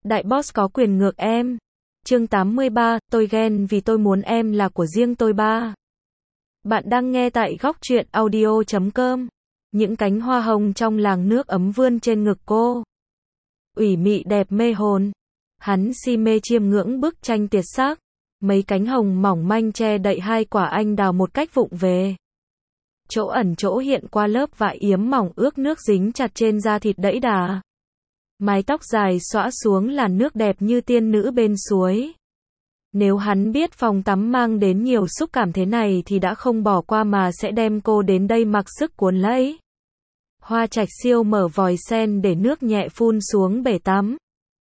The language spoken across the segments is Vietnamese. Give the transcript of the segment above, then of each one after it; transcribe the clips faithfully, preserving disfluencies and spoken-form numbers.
Đại boss có quyền ngược em. Chương tám mươi ba, tôi ghen vì tôi muốn em là của riêng tôi ba. Bạn đang nghe tại góc truyện audio chấm com. Những cánh hoa hồng trong làng nước ấm vươn trên ngực cô. Ủy mị đẹp mê hồn. Hắn si mê chiêm ngưỡng bức tranh tuyệt sắc. Mấy cánh hồng mỏng manh che đậy hai quả anh đào một cách vụng về. Chỗ ẩn chỗ hiện qua lớp vải yếm mỏng ướt nước dính chặt trên da thịt đẫy đà. Mái tóc dài xõa xuống làn nước đẹp như tiên nữ bên suối. Nếu hắn biết phòng tắm mang đến nhiều xúc cảm thế này thì đã không bỏ qua mà sẽ đem cô đến đây mặc sức cuốn lấy. Hoa Trạch Siêu mở vòi sen để nước nhẹ phun xuống bể tắm.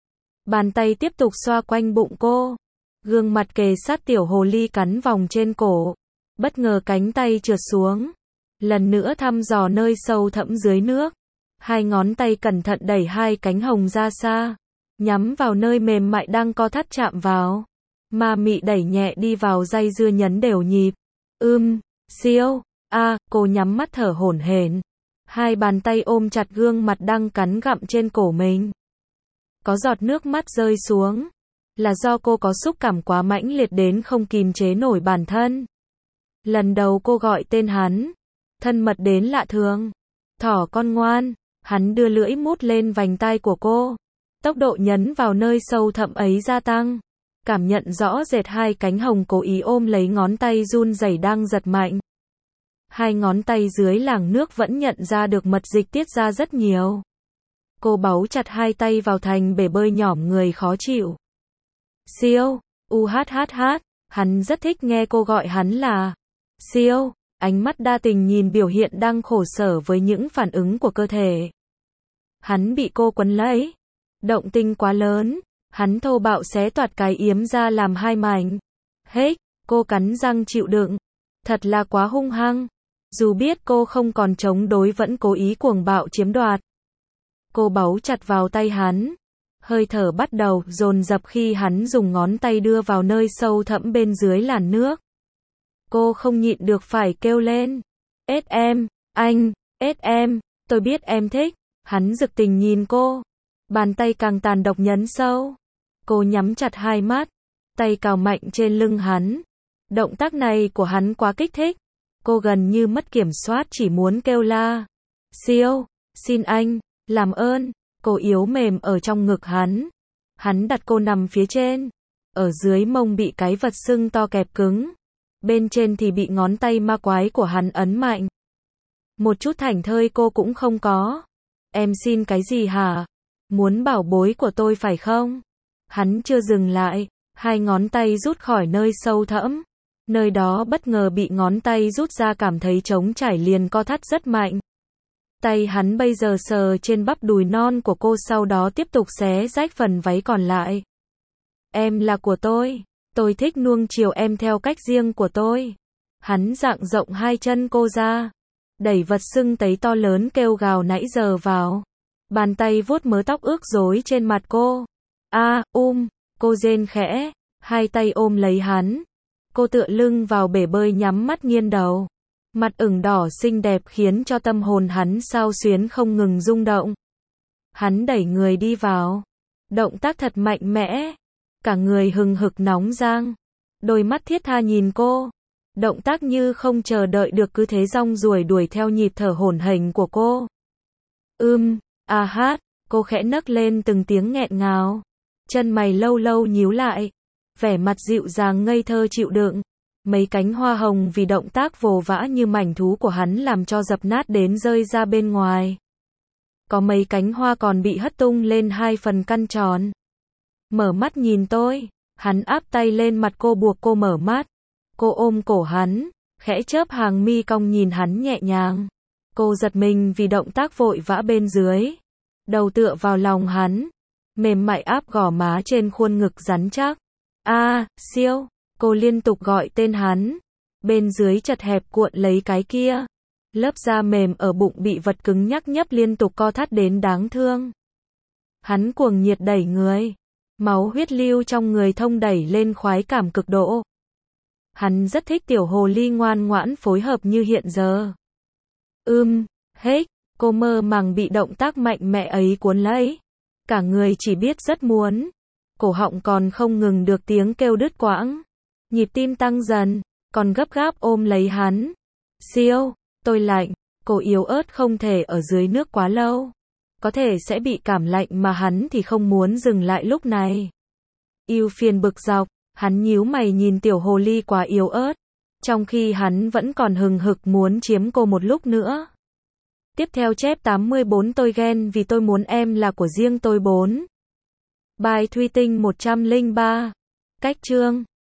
Bàn tay tiếp tục xoa quanh bụng cô. Gương mặt kề sát tiểu hồ ly cắn vòng trên cổ. Bất ngờ cánh tay trượt xuống. Lần nữa thăm dò nơi sâu thẳm dưới nước. Hai ngón tay cẩn thận đẩy hai cánh hồng ra xa. Nhắm vào nơi mềm mại đang co thắt chạm vào. Ma mị đẩy nhẹ đi vào dây dưa nhấn đều nhịp. Ưm, siêu, a, cô nhắm mắt thở hổn hển. Hai bàn tay ôm chặt gương mặt đang cắn gặm trên cổ mình. Có giọt nước mắt rơi xuống. Là do cô có xúc cảm quá mãnh liệt đến không kìm chế nổi bản thân. Lần đầu cô gọi tên hắn. Thân mật đến lạ thường. Thỏ con ngoan. Hắn đưa lưỡi mút lên vành tai của cô. Tốc độ nhấn vào nơi sâu thẳm ấy gia tăng. Cảm nhận rõ rệt hai cánh hồng cố ý ôm lấy ngón tay run rẩy đang giật mạnh. Hai ngón tay dưới làng nước vẫn nhận ra được mật dịch tiết ra rất nhiều. Cô bấu chặt hai tay vào thành bể bơi nhỏm người khó chịu. Siêu, u hát hát hát, hắn rất thích nghe cô gọi hắn là Siêu, ánh mắt đa tình nhìn biểu hiện đang khổ sở với những phản ứng của cơ thể. Hắn bị cô quấn lấy. Động tinh quá lớn. Hắn thô bạo xé toạc cái yếm ra làm hai mảnh. Hết, cô cắn răng chịu đựng. Thật là quá hung hăng. Dù biết cô không còn chống đối vẫn cố ý cuồng bạo chiếm đoạt. Cô bấu chặt vào tay hắn. Hơi thở bắt đầu dồn dập khi hắn dùng ngón tay đưa vào nơi sâu thẳm bên dưới làn nước. Cô không nhịn được phải kêu lên. Ết em, anh, ết em, tôi biết em thích. Hắn rực tình nhìn cô. Bàn tay càng tàn độc nhấn sâu. Cô nhắm chặt hai mắt. Tay cào mạnh trên lưng hắn. Động tác này của hắn quá kích thích. Cô gần như mất kiểm soát chỉ muốn kêu la. Siêu, xin anh, làm ơn. Cô yếu mềm ở trong ngực hắn. Hắn đặt cô nằm phía trên. Ở dưới mông bị cái vật sưng to kẹp cứng. Bên trên thì bị ngón tay ma quái của hắn ấn mạnh. Một chút thảnh thơi cô cũng không có. Em xin cái gì hả? Muốn bảo bối của tôi phải không? Hắn chưa dừng lại. Hai ngón tay rút khỏi nơi sâu thẳm. Nơi đó bất ngờ bị ngón tay rút ra cảm thấy trống trải liền co thắt rất mạnh. Tay hắn bây giờ sờ trên bắp đùi non của cô sau đó tiếp tục xé rách phần váy còn lại. Em là của tôi. Tôi thích nuông chiều em theo cách riêng của tôi. Hắn dang rộng hai chân cô ra. Đẩy vật sưng tấy to lớn kêu gào nãy giờ vào. Bàn tay vuốt mớ tóc ướt rối trên mặt cô. A, à, um, cô rên khẽ. Hai tay ôm lấy hắn. Cô tựa lưng vào bể bơi nhắm mắt nghiêng đầu. Mặt ửng đỏ xinh đẹp khiến cho tâm hồn hắn xao xuyến không ngừng rung động. Hắn đẩy người đi vào. Động tác thật mạnh mẽ. Cả người hừng hực nóng rang. Đôi mắt thiết tha nhìn cô. Động tác như không chờ đợi được cứ thế rong ruổi đuổi theo nhịp thở hổn hển của cô. Ưm, a hát, cô khẽ nấc lên từng tiếng nghẹn ngào. Chân mày lâu lâu nhíu lại. Vẻ mặt dịu dàng ngây thơ chịu đựng. Mấy cánh hoa hồng vì động tác vồ vã như mảnh thú của hắn làm cho dập nát đến rơi ra bên ngoài. Có mấy cánh hoa còn bị hất tung lên hai phần căn tròn. Mở mắt nhìn tôi. Hắn áp tay lên mặt cô buộc cô mở mắt. Cô ôm cổ hắn. Khẽ chớp hàng mi cong nhìn hắn nhẹ nhàng. Cô giật mình vì động tác vội vã bên dưới. Đầu tựa vào lòng hắn. Mềm mại áp gò má trên khuôn ngực rắn chắc. A, à, siêu. Cô liên tục gọi tên hắn. Bên dưới chật hẹp cuộn lấy cái kia. Lớp da mềm ở bụng bị vật cứng nhắc nhấp liên tục co thắt đến đáng thương. Hắn cuồng nhiệt đẩy người. Máu huyết lưu trong người thông đẩy lên khoái cảm cực độ. Hắn rất thích tiểu hồ ly ngoan ngoãn phối hợp như hiện giờ. Ưm, hết, cô mơ màng bị động tác mạnh mẽ ấy cuốn lấy. Cả người chỉ biết rất muốn. cổ họng còn không ngừng được tiếng kêu đứt quãng. Nhịp tim tăng dần, còn gấp gáp ôm lấy hắn. Siêu, tôi lạnh, cô yếu ớt không thể ở dưới nước quá lâu. Có thể sẽ bị cảm lạnh mà hắn thì không muốn dừng lại lúc này. Yêu phiền bực dọc, hắn nhíu mày nhìn tiểu hồ ly quá yếu ớt. Trong khi hắn vẫn còn hừng hực muốn chiếm cô một lúc nữa. Tiếp theo chép tám mươi bốn tôi ghen vì tôi muốn em là của riêng tôi bốn. Bài Thủy Tinh một trăm lẻ ba. Cách chương